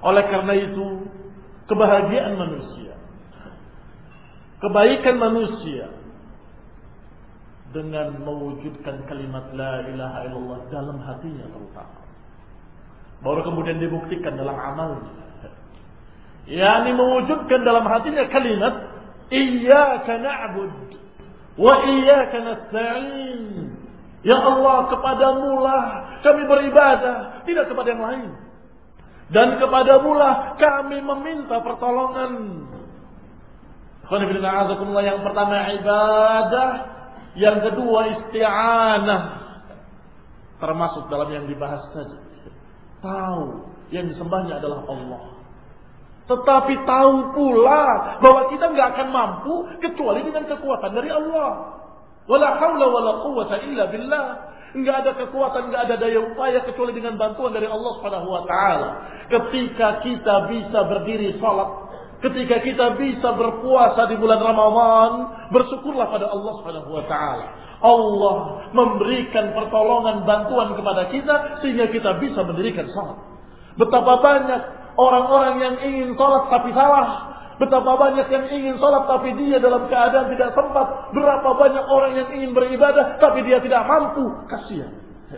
Oleh karena itu, kebahagiaan manusia, kebaikan manusia dengan mewujudkan kalimat la ilaha illallah dalam hatinya terutama. Baru kemudian dibuktikan dalam amalnya. yakni mewujudkan dalam hatinya kalimat iyyaka na'bud wa iyyaka nasta'in. Ya Allah, kepadamu lah kami beribadah, tidak kepada yang lain. Dan kepadamu lah kami meminta pertolongan. Yang pertama ibadah, yang kedua isti'anah. Termasuk dalam yang dibahas tadi. Tahu yang disembahnya adalah Allah. Tetapi tahu pula bahwa kita nggak akan mampu kecuali dengan kekuatan dari Allah. Wala haula wala quwwata illa billah. Enggak ada kekuatan, enggak ada daya upaya kecuali dengan bantuan dari Allah Subhanahu wa taala. Ketika kita bisa berdiri salat, ketika kita bisa berpuasa di bulan Ramadan, bersyukurlah pada Allah Subhanahu wa taala. Allah memberikan pertolongan, bantuan kepada kita sehingga kita bisa mendirikan salat. Betapa banyak orang-orang yang ingin salat tapi salah. Betapa banyak yang ingin salat tapi dia dalam keadaan tidak sempat. Berapa banyak orang yang ingin beribadah tapi dia tidak mampu. Kasihan.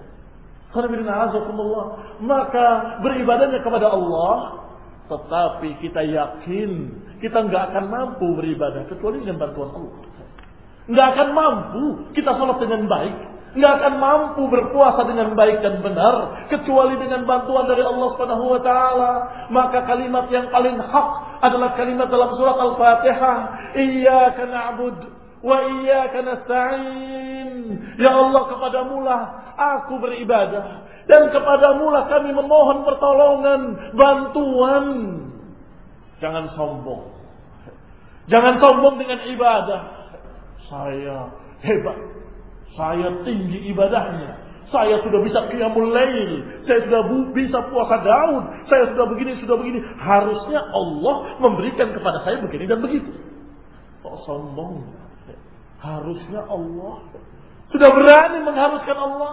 Maka beribadahnya kepada Allah, tetapi kita yakin kita nggak akan mampu beribadah kecuali dengan bantuan Allah. Nggak akan mampu kita salat dengan baik, nggak akan mampu berpuasa dengan baik dan benar kecuali dengan bantuan dari Allah Subhanahu wa taala. Maka kalimat yang paling hak adalah kalimat dalam surat Al-Fatihah, iyyaka na'bud wa iyyaka nasta'in. Ya Allah, kepadamu lah aku beribadah dan kepadamu lah kami memohon pertolongan, bantuan. Jangan sombong. Jangan sombong dengan ibadah. Saya hebat. Saya tinggi ibadahnya. Saya sudah bisa qiyamul lail. Saya sudah bisa puasa Daud. Saya sudah begini. Harusnya Allah memberikan kepada saya begini dan begitu. Kok sombong? Harusnya Allah. Sudah berani mengharuskan Allah.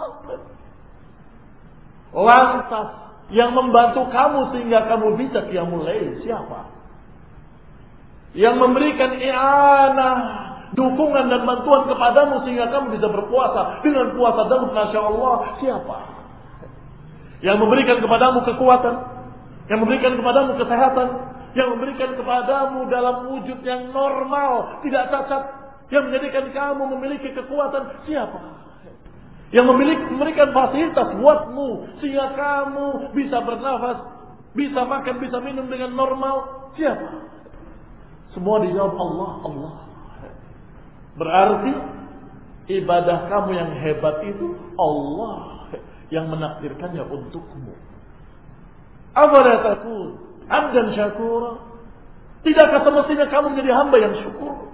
Lantas yang membantu kamu sehingga kamu bisa qiyamul lail siapa? Yang memberikan i'anah, dukungan dan bantuan kepadamu sehingga kamu bisa berpuasa dengan puasa Daud, Masya Allah, siapa? Yang memberikan kepadamu kekuatan, yang memberikan kepadamu kesehatan, yang memberikan kepadamu dalam wujud yang normal, tidak cacat, yang menjadikan kamu memiliki kekuatan, siapa? Yang memberikan fasilitas buatmu sehingga kamu bisa bernafas, bisa makan, bisa minum dengan normal, siapa? Semua dijawab Allah, Allah. Berarti ibadah kamu yang hebat itu Allah yang menakdirkannya untukmu. Afala takun abdan syakura? Tidakkah semestinya kamu menjadi hamba yang syukur?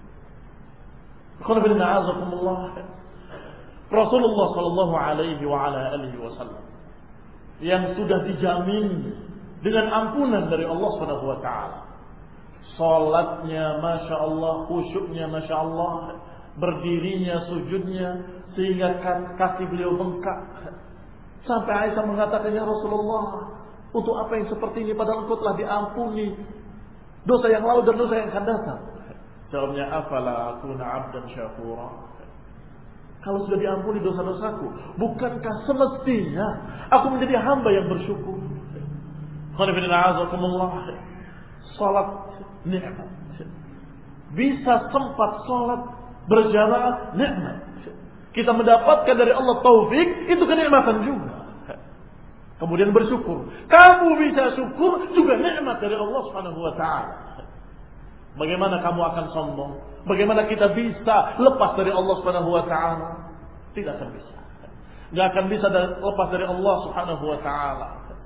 Rasulullah sallallahu alaihi wa ala alihi wasallam yang sudah dijamin dengan ampunan dari Allah Subhanahu wa taala. Salatnya Masya Allah, khusyuknya Masya Allah, berdirinya, sujudnya, sehingga kaki beliau bengkak. Sampai Aisyah mengatakan, ya Rasulullah, untuk apa yang seperti ini padahal engkau telah diampuni dosa yang lalu dan dosa yang akan datang. Jawabnya, afala akuna abdan syakura? Kalau sudah diampuni dosa-dosaku, bukankah semestinya aku menjadi hamba yang bersyukur? Salat nikmat. Bisa sempat salat berjamaah nikmat. Kita mendapatkan dari Allah taufik, itu kenikmatan juga. Kemudian bersyukur. Kamu bisa syukur juga nikmat dari Allah Subhanahu wa taala. Bagaimana kamu akan sombong? Bagaimana kita bisa lepas dari Allah Subhanahu wa taala? Tidak akan bisa. Enggak akan bisa lepas dari Allah Subhanahu wa taala.